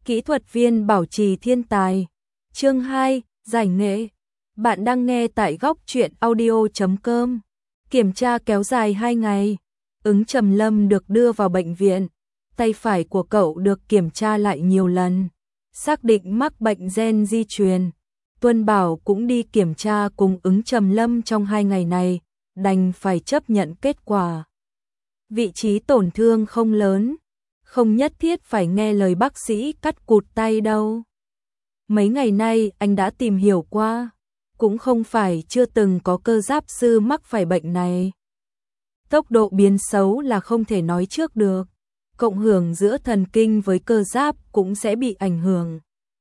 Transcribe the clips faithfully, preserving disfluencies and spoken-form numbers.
Kỹ thuật viên bảo trì thiên tài. Chương hai, giải nghệ. Bạn đang nghe tại góc truyện audio chấm com. Kiểm tra kéo dài hai ngày. Ứng Trầm Lâm được đưa vào bệnh viện. Tay phải của cậu được kiểm tra lại nhiều lần. Xác định mắc bệnh gen di truyền. Tuân Bảo cũng đi kiểm tra cùng Ứng Trầm Lâm trong hai ngày này. Đành phải chấp nhận kết quả. Vị trí tổn thương không lớn. Không nhất thiết phải nghe lời bác sĩ cắt cụt tay đâu. Mấy ngày nay anh đã tìm hiểu qua. Cũng không phải chưa từng có cơ giáp sư mắc phải bệnh này. Tốc độ biến xấu là không thể nói trước được. Cộng hưởng giữa thần kinh với cơ giáp cũng sẽ bị ảnh hưởng.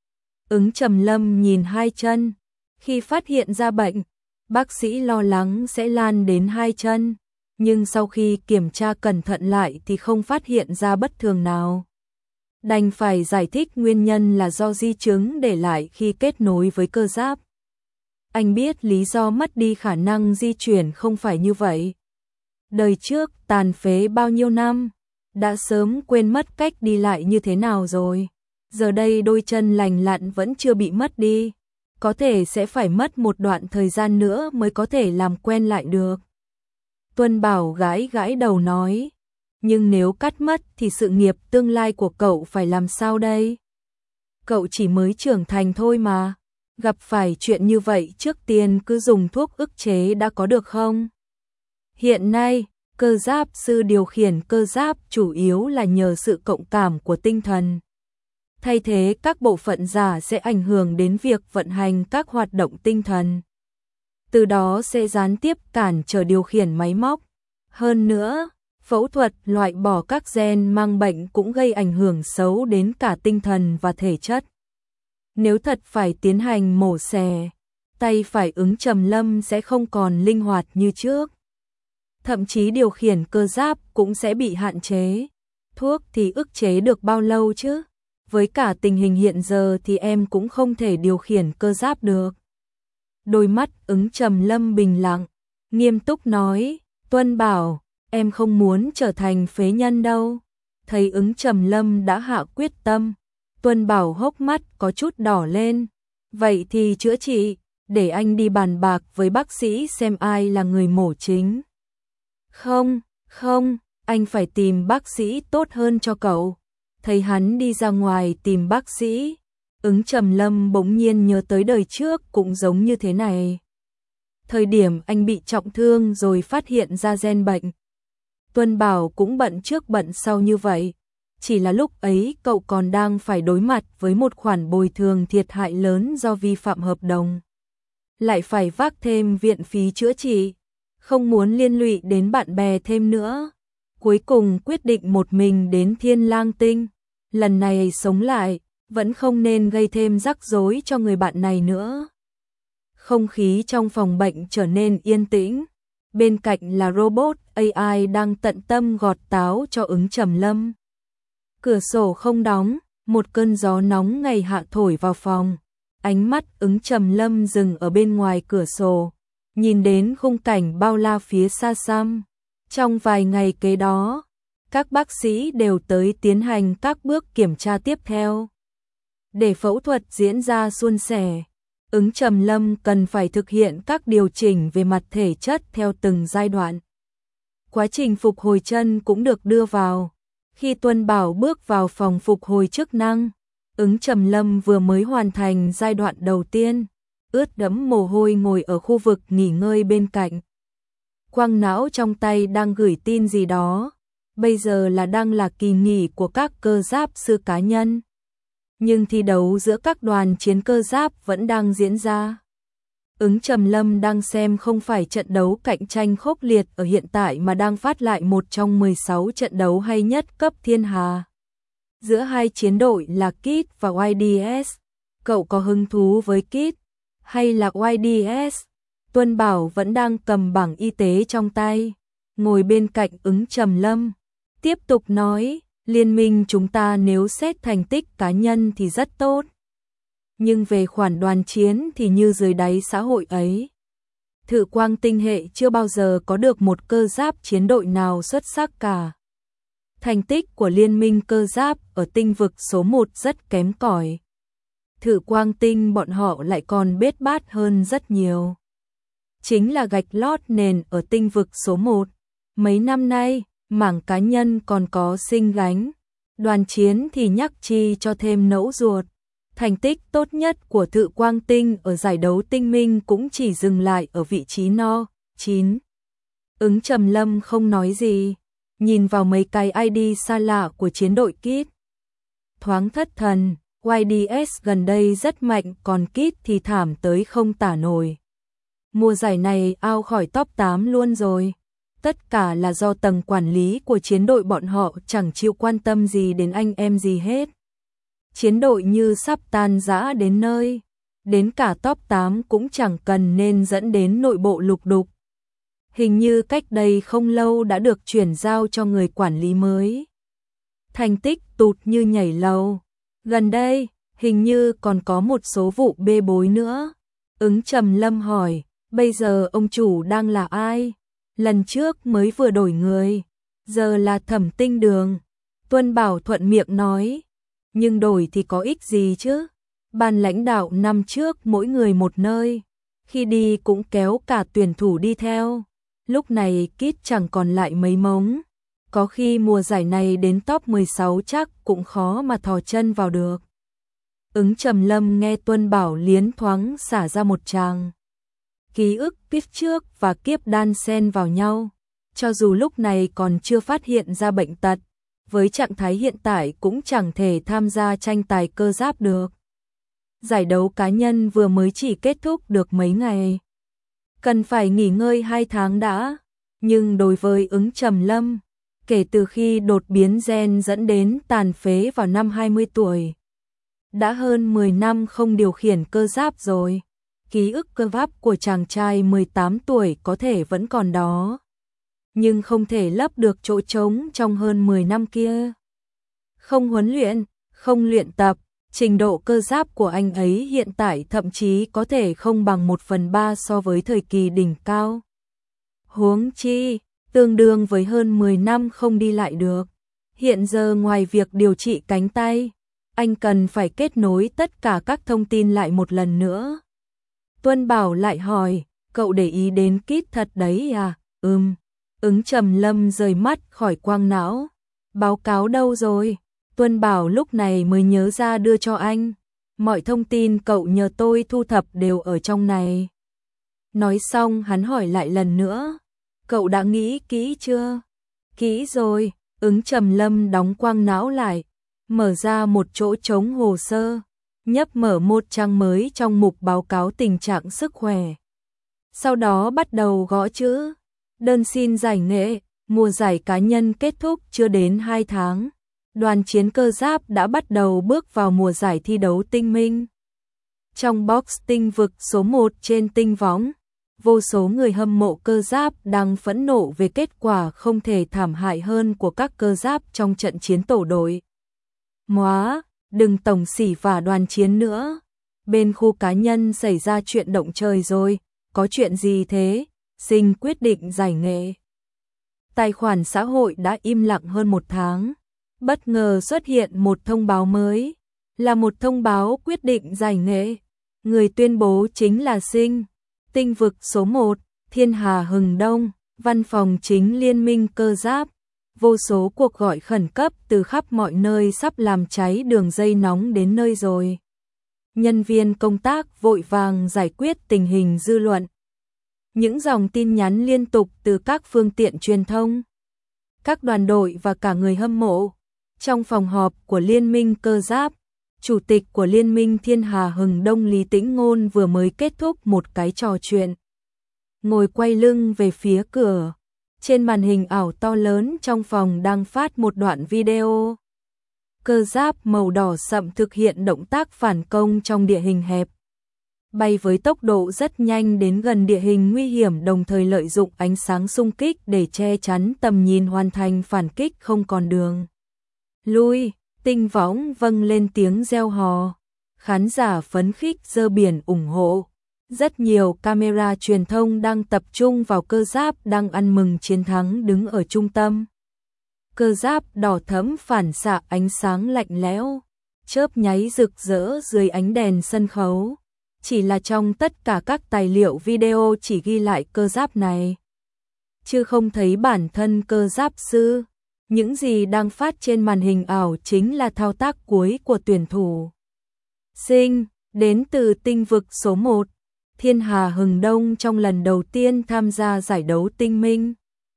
Ứng Trầm Lâm nhìn hai chân. Khi phát hiện ra bệnh, bác sĩ lo lắng sẽ lan đến hai chân. Nhưng sau khi kiểm tra cẩn thận lại thì không phát hiện ra bất thường nào. Đành phải giải thích nguyên nhân là do di chứng để lại khi kết nối với cơ giáp. Anh biết lý do mất đi khả năng di chuyển không phải như vậy. Đời trước tàn phế bao nhiêu năm, đã sớm quên mất cách đi lại như thế nào rồi. Giờ đây đôi chân lành lặn vẫn chưa bị mất đi. Có thể sẽ phải mất một đoạn thời gian nữa mới có thể làm quen lại được. Tuân Bảo gãi gãi đầu nói, nhưng nếu cắt mất thì sự nghiệp tương lai của cậu phải làm sao đây? Cậu chỉ mới trưởng thành thôi mà, gặp phải chuyện như vậy trước tiên cứ dùng thuốc ức chế đã có được không? Hiện nay, cơ giáp sư điều khiển cơ giáp chủ yếu là nhờ sự cộng cảm của tinh thần. Thay thế các bộ phận giả sẽ ảnh hưởng đến việc vận hành các hoạt động tinh thần. Từ đó sẽ gián tiếp cản trở điều khiển máy móc. Hơn nữa, phẫu thuật loại bỏ các gen mang bệnh cũng gây ảnh hưởng xấu đến cả tinh thần và thể chất. Nếu thật phải tiến hành mổ xẻ, tay phải Ứng Trầm Lâm sẽ không còn linh hoạt như trước. Thậm chí điều khiển cơ giáp cũng sẽ bị hạn chế. Thuốc thì ức chế được bao lâu chứ? Với cả tình hình hiện giờ thì em cũng không thể điều khiển cơ giáp được. Đôi mắt Ứng Trầm Lâm bình lặng, nghiêm túc nói, Tuân Bảo, em không muốn trở thành phế nhân đâu. Thấy Ứng Trầm Lâm đã hạ quyết tâm, Tuân Bảo hốc mắt có chút đỏ lên. Vậy thì chữa trị, để anh đi bàn bạc với bác sĩ xem ai là người mổ chính. Không, không, anh phải tìm bác sĩ tốt hơn cho cậu. Thấy hắn đi ra ngoài tìm bác sĩ, Ứng Trầm Lâm bỗng nhiên nhớ tới đời trước cũng giống như thế này. Thời điểm anh bị trọng thương rồi phát hiện ra gen bệnh. Tuân Bảo cũng bận trước bận sau như vậy. Chỉ là lúc ấy cậu còn đang phải đối mặt với một khoản bồi thường thiệt hại lớn do vi phạm hợp đồng. Lại phải vác thêm viện phí chữa trị. Không muốn liên lụy đến bạn bè thêm nữa. Cuối cùng quyết định một mình đến Thiên Lang Tinh. Lần này sống lại, vẫn không nên gây thêm rắc rối cho người bạn này nữa. Không khí trong phòng bệnh trở nên yên tĩnh. Bên cạnh là robot a i đang tận tâm gọt táo cho Ứng Trầm Lâm. Cửa sổ không đóng, một cơn gió nóng ngày hạ thổi vào phòng. Ánh mắt Ứng Trầm Lâm dừng ở bên ngoài cửa sổ, nhìn đến khung cảnh bao la phía xa xăm. Trong vài ngày kế đó, các bác sĩ đều tới tiến hành các bước kiểm tra tiếp theo. Để phẫu thuật diễn ra suôn sẻ, Ứng Trầm Lâm cần phải thực hiện các điều chỉnh về mặt thể chất theo từng giai đoạn. Quá trình phục hồi chân cũng được đưa vào. Khi Tuân Bảo bước vào phòng phục hồi chức năng, Ứng Trầm Lâm vừa mới hoàn thành giai đoạn đầu tiên, ướt đẫm mồ hôi ngồi ở khu vực nghỉ ngơi bên cạnh. Quang não trong tay đang gửi tin gì đó, bây giờ là đang là kỳ nghỉ của các cơ giáp sư cá nhân. Nhưng thi đấu giữa các đoàn chiến cơ giáp vẫn đang diễn ra. Ứng Trầm Lâm đang xem không phải trận đấu cạnh tranh khốc liệt ở hiện tại mà đang phát lại một trong mười sáu trận đấu hay nhất cấp thiên hà. Giữa hai chiến đội là Kit và i đê S. Cậu có hứng thú với Kit hay là i đê S? Tuân Bảo vẫn đang cầm bảng y tế trong tay, ngồi bên cạnh Ứng Trầm Lâm. Tiếp tục nói, liên minh chúng ta nếu xét thành tích cá nhân thì rất tốt. Nhưng về khoản đoàn chiến thì như dưới đáy xã hội ấy. Thử Quang tinh hệ chưa bao giờ có được một cơ giáp chiến đội nào xuất sắc cả. Thành tích của Liên minh cơ giáp ở tinh vực số một rất kém cỏi. Thử quang tinh bọn họ lại còn bết bát hơn rất nhiều. Chính là gạch lót nền ở tinh vực số một. Mấy năm nay, mảng cá nhân còn có sinh gánh. Đoàn chiến thì nhắc chi cho thêm nẫu ruột. Thành tích tốt nhất của Thự Quang Tinh ở giải đấu tinh minh cũng chỉ dừng lại ở vị trí no chín. Ứng Trầm Lâm không nói gì, nhìn vào mấy cái i đê xa lạ của chiến đội Kit. Thoáng thất thần, i đê ét gần đây rất mạnh còn Kit thì thảm tới không tả nổi. Mùa giải này out khỏi top tám luôn rồi. Tất cả là do tầng quản lý của chiến đội bọn họ chẳng chịu quan tâm gì đến anh em gì hết. Chiến đội như sắp tan rã đến nơi, đến cả top tám cũng chẳng cần nên dẫn đến nội bộ lục đục. Hình như cách đây không lâu đã được chuyển giao cho người quản lý mới. Thành tích tụt như nhảy lầu. Gần đây, hình như còn có một số vụ bê bối nữa. Ứng Trầm Lâm hỏi, bây giờ ông chủ đang là ai? Lần trước mới vừa đổi người, giờ là Thẩm Tinh Đường. Tuân Bảo thuận miệng nói, nhưng đổi thì có ích gì chứ? Ban lãnh đạo năm trước mỗi người một nơi, khi đi cũng kéo cả tuyển thủ đi theo. Lúc này Kit chẳng còn lại mấy mống, có khi mùa giải này đến top mười sáu chắc cũng khó mà thò chân vào được. Ứng Trầm Lâm nghe Tuân Bảo liến thoáng xả ra một tràng. Ký ức kiếp trước và kiếp đan xen vào nhau, cho dù lúc này còn chưa phát hiện ra bệnh tật, với trạng thái hiện tại cũng chẳng thể tham gia tranh tài cơ giáp được. Giải đấu cá nhân vừa mới chỉ kết thúc được mấy ngày, cần phải nghỉ ngơi hai tháng đã, nhưng đối với Ứng Trầm Lâm, kể từ khi đột biến gen dẫn đến tàn phế vào năm hai mươi tuổi, đã hơn mười năm không điều khiển cơ giáp rồi. Ký ức cơ giáp của chàng trai mười tám tuổi có thể vẫn còn đó, nhưng không thể lấp được chỗ trống trong hơn mười năm kia. Không huấn luyện, không luyện tập, trình độ cơ giáp của anh ấy hiện tại thậm chí có thể không bằng một phần ba so với thời kỳ đỉnh cao. Huống chi, tương đương với hơn mười năm không đi lại được. Hiện giờ ngoài việc điều trị cánh tay, anh cần phải kết nối tất cả các thông tin lại một lần nữa. Tuân Bảo lại hỏi, cậu để ý đến Kit thật đấy à? Ừm. Ứng Trầm Lâm rời mắt khỏi quang não. Báo cáo đâu rồi? Tuân Bảo lúc này mới nhớ ra đưa cho anh. Mọi thông tin cậu nhờ tôi thu thập đều ở trong này. Nói xong hắn hỏi lại lần nữa. Cậu đã nghĩ kỹ chưa? Kỹ rồi. Ứng Trầm Lâm đóng quang não lại, mở ra một chỗ trống hồ sơ, nhấp mở một trang mới trong mục báo cáo tình trạng sức khỏe. Sau đó bắt đầu gõ chữ. Đơn xin giải nghệ, mùa giải cá nhân kết thúc chưa đến hai tháng. Đoàn chiến cơ giáp đã bắt đầu bước vào mùa giải thi đấu tinh minh. Trong box tinh vực số một trên tinh võng, vô số người hâm mộ cơ giáp đang phẫn nộ về kết quả không thể thảm hại hơn của các cơ giáp trong trận chiến tổ đội. Móa, đừng tổng xỉ vả đoàn chiến nữa. Bên khu cá nhân xảy ra chuyện động trời rồi, có chuyện gì thế? Sinh quyết định giải nghệ. Tài khoản xã hội đã im lặng hơn một tháng. Bất ngờ xuất hiện một thông báo mới, là một thông báo quyết định giải nghệ. Người tuyên bố chính là Sinh. Tinh vực số một, Thiên Hà Hừng Đông, văn phòng chính Liên minh cơ giáp. Vô số cuộc gọi khẩn cấp từ khắp mọi nơi sắp làm cháy đường dây nóng đến nơi rồi. Nhân viên công tác vội vàng giải quyết tình hình dư luận. Những dòng tin nhắn liên tục từ các phương tiện truyền thông, các đoàn đội và cả người hâm mộ. Trong phòng họp của Liên minh cơ giáp, Chủ tịch của Liên minh Thiên Hà Hừng Đông Lý Tĩnh Ngôn vừa mới kết thúc một cái trò chuyện. Ngồi quay lưng về phía cửa, trên màn hình ảo to lớn trong phòng đang phát một đoạn video. Cơ giáp màu đỏ sậm thực hiện động tác phản công trong địa hình hẹp, bay với tốc độ rất nhanh đến gần địa hình nguy hiểm, đồng thời lợi dụng ánh sáng xung kích để che chắn tầm nhìn, hoàn thành phản kích không còn đường lui. Tinh võng vâng lên tiếng reo hò, khán giả phấn khích giơ biển ủng hộ. Rất nhiều camera truyền thông đang tập trung vào cơ giáp đang ăn mừng chiến thắng đứng ở trung tâm. cơ giáp đỏ thẫm phản xạ ánh sáng lạnh lẽo, chớp nháy rực rỡ dưới ánh đèn sân khấu. Chỉ là trong tất cả các tài liệu video chỉ ghi lại cơ giáp này, chứ không thấy bản thân cơ giáp sư. Những gì đang phát trên màn hình ảo chính là thao tác cuối của tuyển thủ Sinh, đến từ tinh vực số một, Thiên Hà Hừng Đông trong lần đầu tiên tham gia giải đấu tinh minh.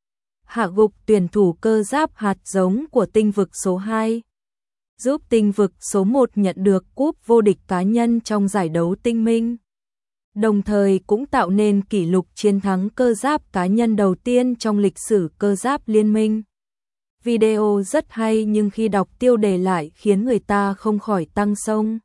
Hạ gục tuyển thủ cơ giáp hạt giống của tinh vực số hai, giúp tinh vực số một nhận được cúp vô địch cá nhân trong giải đấu tinh minh. Đồng thời cũng tạo nên kỷ lục chiến thắng cơ giáp cá nhân đầu tiên trong lịch sử cơ giáp liên minh. Video rất hay nhưng khi đọc tiêu đề lại khiến người ta không khỏi tăng sông.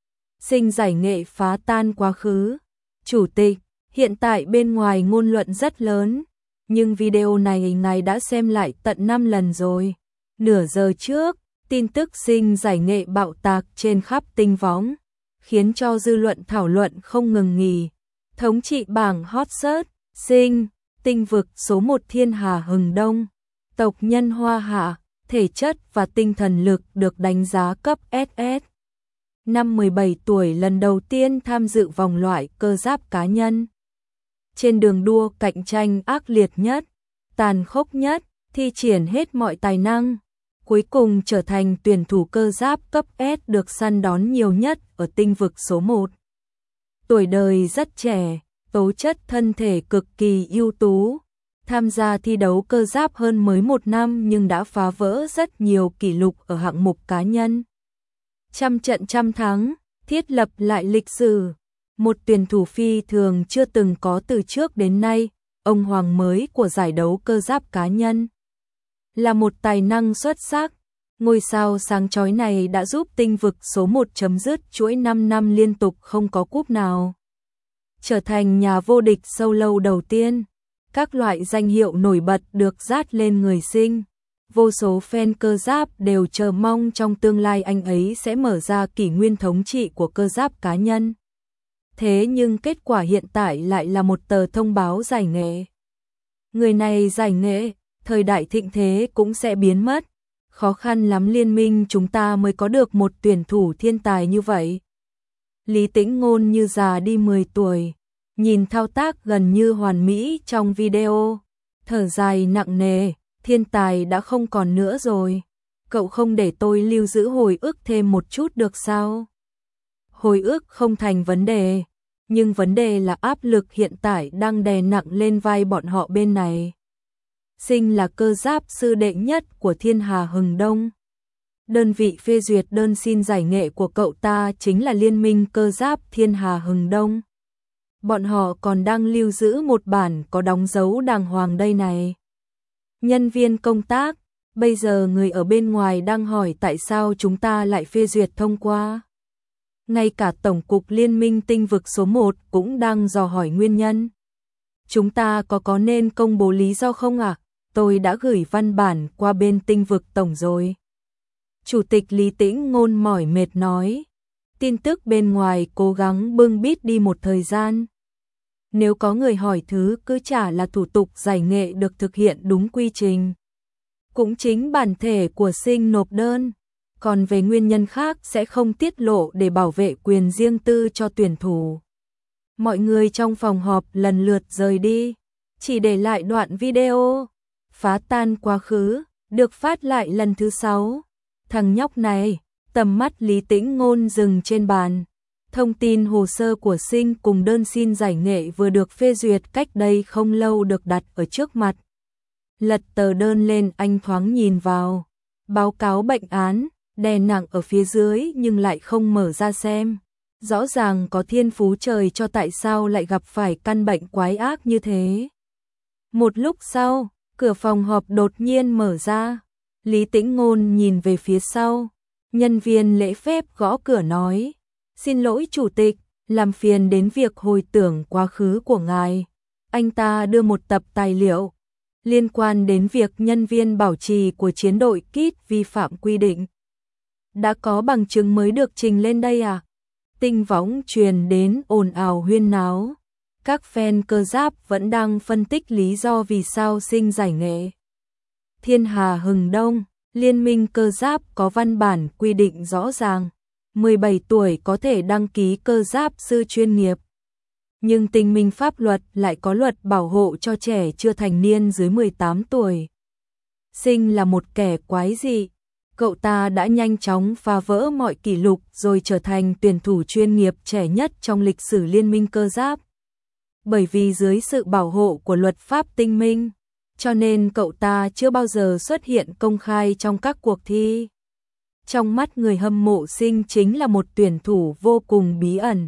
Sinh giải nghệ phá tan quá khứ. Chủ tịch, hiện tại bên ngoài ngôn luận rất lớn, nhưng video này ngài đã xem lại tận năm lần rồi. Nửa giờ trước, tin tức Sinh giải nghệ bạo tạc trên khắp tinh võng, khiến cho dư luận thảo luận không ngừng nghỉ. Thống trị bảng hot search, Sinh, tinh vực số một Thiên Hà Hừng Đông, tộc nhân Hoa Hạ, thể chất và tinh thần lực được đánh giá cấp ét ét. Năm mười bảy tuổi lần đầu tiên tham dự vòng loại cơ giáp cá nhân. Trên đường đua cạnh tranh ác liệt nhất, tàn khốc nhất, thi triển hết mọi tài năng, cuối cùng trở thành tuyển thủ cơ giáp cấp S được săn đón nhiều nhất ở tinh vực số một. Tuổi đời rất trẻ, tố chất thân thể cực kỳ ưu tú, tham gia thi đấu cơ giáp hơn mới một năm nhưng đã phá vỡ rất nhiều kỷ lục ở hạng mục cá nhân. Trăm trận trăm thắng, thiết lập lại lịch sử. Một tuyển thủ phi thường chưa từng có từ trước đến nay, ông hoàng mới của giải đấu cơ giáp cá nhân. Là một tài năng xuất sắc, ngôi sao sáng chói này đã giúp tinh vực số một chấm dứt chuỗi năm năm liên tục không có cúp nào. Trở thành nhà vô địch solo đầu tiên, các loại danh hiệu nổi bật được dát lên người Sinh. Vô số fan cơ giáp đều chờ mong trong tương lai anh ấy sẽ mở ra kỷ nguyên thống trị của cơ giáp cá nhân. Thế nhưng kết quả hiện tại lại là một tờ thông báo giải nghệ. Người này giải nghệ, thời đại thịnh thế cũng sẽ biến mất. Khó khăn lắm liên minh chúng ta mới có được một tuyển thủ thiên tài như vậy. Lý Tĩnh Ngôn như già đi mười tuổi, nhìn thao tác gần như hoàn mỹ trong video, thở dài nặng nề, thiên tài đã không còn nữa rồi. Cậu không để tôi lưu giữ hồi ức thêm một chút được sao? Hồi ức không thành vấn đề, nhưng vấn đề là áp lực hiện tại đang đè nặng lên vai bọn họ bên này. Sinh là cơ giáp sư đệ nhất của Thiên Hà Hừng Đông. Đơn vị phê duyệt đơn xin giải nghệ của cậu ta chính là Liên minh cơ giáp Thiên Hà Hừng Đông. Bọn họ còn đang lưu giữ một bản có đóng dấu đàng hoàng đây này. Nhân viên công tác, bây giờ người ở bên ngoài đang hỏi tại sao chúng ta lại phê duyệt thông qua. Ngay cả Tổng cục Liên minh tinh vực số một cũng đang dò hỏi nguyên nhân. Chúng ta có có nên công bố lý do không ạ? À? Tôi đã gửi văn bản qua bên tinh vực tổng rồi. Chủ tịch Lý Tĩnh Ngôn mỏi mệt nói. Tin tức bên ngoài cố gắng bưng bít đi một thời gian. Nếu có người hỏi thứ cứ trả là thủ tục giải nghệ được thực hiện đúng quy trình. Cũng chính bản thể của Sinh nộp đơn. Còn về nguyên nhân khác sẽ không tiết lộ để bảo vệ quyền riêng tư cho tuyển thủ. Mọi người trong phòng họp lần lượt rời đi, chỉ để lại đoạn video phá tan quá khứ, được phát lại lần thứ sáu. Thằng nhóc này, tầm mắt Lý Tĩnh Ngôn dừng trên bàn. Thông tin hồ sơ của Sinh cùng đơn xin giải nghệ vừa được phê duyệt cách đây không lâu được đặt ở trước mặt. Lật tờ đơn lên anh thoáng nhìn vào. Báo cáo bệnh án, đè nặng ở phía dưới nhưng lại không mở ra xem. Rõ ràng có thiên phú trời cho tại sao lại gặp phải căn bệnh quái ác như thế. Một lúc sau, cửa phòng họp đột nhiên mở ra. Lý Tĩnh Ngôn nhìn về phía sau. Nhân viên lễ phép gõ cửa nói. Xin lỗi chủ tịch, làm phiền đến việc hồi tưởng quá khứ của ngài. Anh ta đưa một tập tài liệu liên quan đến việc nhân viên bảo trì của chiến đội Kit vi phạm quy định. Đã có bằng chứng mới được trình lên đây à? Tinh võng truyền đến ồn ào huyên náo. Các fan cơ giáp vẫn đang phân tích lý do vì sao Sinh giải nghệ. Thiên Hà Hừng Đông, Liên minh cơ giáp có văn bản quy định rõ ràng, mười bảy tuổi có thể đăng ký cơ giáp sư chuyên nghiệp. Nhưng tình minh pháp luật lại có luật bảo hộ cho trẻ chưa thành niên dưới mười tám tuổi. Sinh là một kẻ quái dị, cậu ta đã nhanh chóng phá vỡ mọi kỷ lục rồi trở thành tuyển thủ chuyên nghiệp trẻ nhất trong lịch sử Liên minh cơ giáp. Bởi vì dưới sự bảo hộ của luật pháp tinh minh, cho nên cậu ta chưa bao giờ xuất hiện công khai trong các cuộc thi. Trong mắt người hâm mộ Sinh chính là một tuyển thủ vô cùng bí ẩn.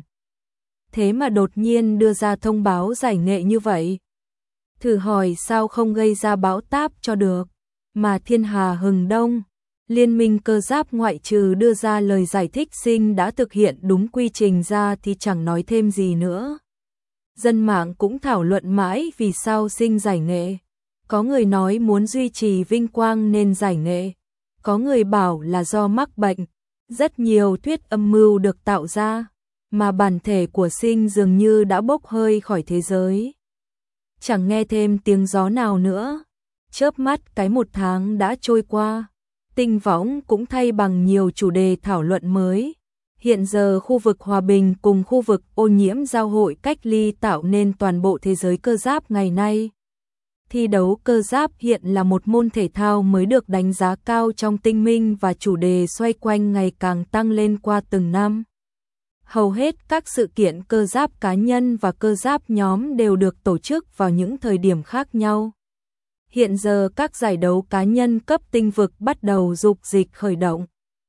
Thế mà đột nhiên đưa ra thông báo giải nghệ như vậy. Thử hỏi sao không gây ra bão táp cho được, mà Thiên Hà Hừng Đông, Liên minh cơ giáp ngoại trừ đưa ra lời giải thích Sinh đã thực hiện đúng quy trình ra thì chẳng nói thêm gì nữa. Dân mạng cũng thảo luận mãi vì sao Sinh giải nghệ. Có người nói muốn duy trì vinh quang nên giải nghệ, có người bảo là do mắc bệnh. Rất nhiều thuyết âm mưu được tạo ra, mà bản thể của Sinh dường như đã bốc hơi khỏi thế giới. Chẳng nghe thêm tiếng gió nào nữa. Chớp mắt cái một tháng đã trôi qua, Tinh võng cũng thay bằng nhiều chủ đề thảo luận mới. Hiện giờ khu vực hòa bình cùng khu vực ô nhiễm giao hội cách ly tạo nên toàn bộ thế giới cơ giáp ngày nay. Thi đấu cơ giáp hiện là một môn thể thao mới được đánh giá cao trong tinh minh và chủ đề xoay quanh ngày càng tăng lên qua từng năm. Hầu hết các sự kiện cơ giáp cá nhân và cơ giáp nhóm đều được tổ chức vào những thời điểm khác nhau. Hiện giờ các giải đấu cá nhân cấp tinh vực bắt đầu dục dịch khởi động.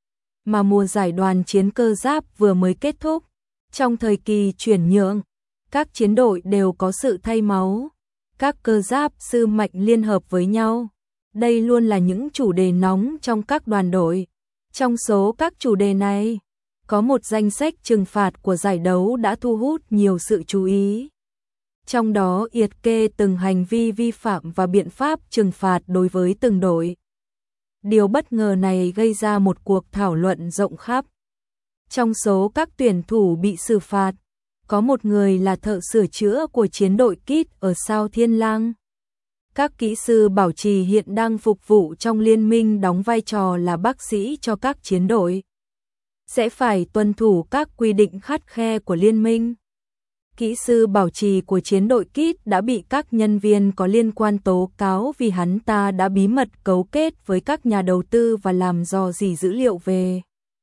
Mà mùa giải đoàn chiến cơ giáp vừa mới kết thúc. Trong thời kỳ chuyển nhượng, các chiến đội đều có sự thay máu. Các cơ giáp sư mạnh liên hợp với nhau. Đây luôn là những chủ đề nóng trong các đoàn đội. Trong số các chủ đề này, có một danh sách trừng phạt của giải đấu đã thu hút nhiều sự chú ý. Trong đó liệt kê từng hành vi vi phạm và biện pháp trừng phạt đối với từng đội. Điều bất ngờ này gây ra một cuộc thảo luận rộng khắp. Trong số các tuyển thủ bị xử phạt, có một người là thợ sửa chữa của chiến đội Kit ở Sao Thiên Lang. Các kỹ sư bảo trì hiện đang phục vụ trong liên minh đóng vai trò là bác sĩ cho các chiến đội. Sẽ phải tuân thủ các quy định khắt khe của liên minh. Kỹ sư bảo trì của chiến đội Kit đã bị các nhân viên có liên quan tố cáo vì hắn ta đã bí mật cấu kết với các nhà đầu tư và làm rò rỉ dữ liệu về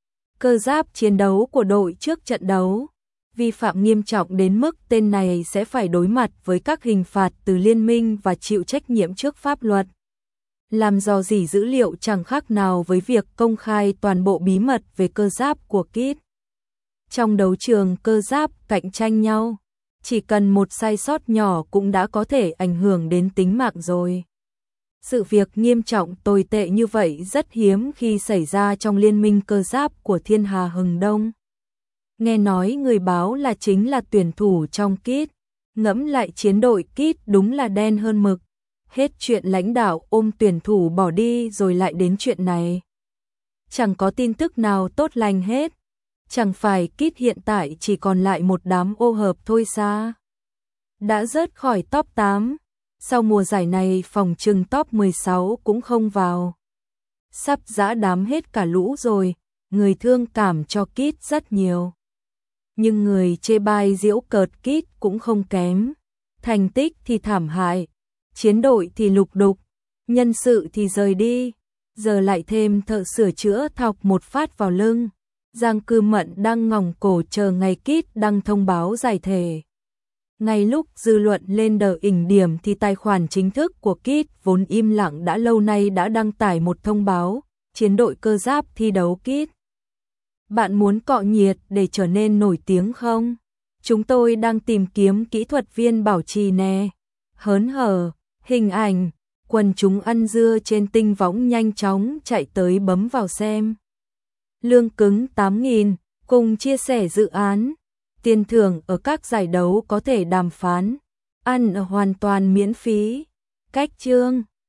cơ giáp chiến đấu của đội trước trận đấu. Vi phạm nghiêm trọng đến mức tên này sẽ phải đối mặt với các hình phạt từ liên minh và chịu trách nhiệm trước pháp luật. Làm rò rỉ dữ liệu chẳng khác nào với việc công khai toàn bộ bí mật về cơ giáp của Kit. Trong đấu trường cơ giáp cạnh tranh nhau, chỉ cần một sai sót nhỏ cũng đã có thể ảnh hưởng đến tính mạng rồi. Sự việc nghiêm trọng tồi tệ như vậy rất hiếm khi xảy ra trong liên minh cơ giáp của Thiên Hà Hừng Đông. Nghe nói người báo là chính là tuyển thủ trong Kit. Ngẫm lại chiến đội Kit đúng là đen hơn mực. Hết chuyện lãnh đạo ôm tuyển thủ bỏ đi rồi lại đến chuyện này. Chẳng có tin tức nào tốt lành hết. Chẳng phải Kit hiện tại chỉ còn lại một đám ô hợp thôi sao? Đã rớt khỏi top tám. Sau mùa giải này phòng trừng top mười sáu cũng không vào. Sắp giã đám hết cả lũ rồi. Người thương cảm cho Kit rất nhiều. Nhưng người chê bai giễu cợt Kit cũng không kém. Thành tích thì thảm hại. Chiến đội thì lục đục. Nhân sự thì rời đi. Giờ lại thêm thợ sửa chữa thọc một phát vào lưng. Giang Cư Mận đang ngỏng cổ chờ ngày Kit đăng thông báo giải thể. Ngay lúc dư luận lên đờ đỉnh điểm thì tài khoản chính thức của Kit vốn im lặng đã lâu nay đã đăng tải một thông báo. Chiến đội cơ giáp thi đấu Kit. Bạn muốn cọ nhiệt để trở nên nổi tiếng không? Chúng tôi đang tìm kiếm kỹ thuật viên bảo trì nè. Hớn hở, hình ảnh, quần chúng ăn dưa trên tinh võng nhanh chóng chạy tới bấm vào xem. Lương cứng tám nghìn, cùng chia sẻ dự án. Tiền thưởng ở các giải đấu có thể đàm phán. Ăn hoàn toàn miễn phí. Cách chương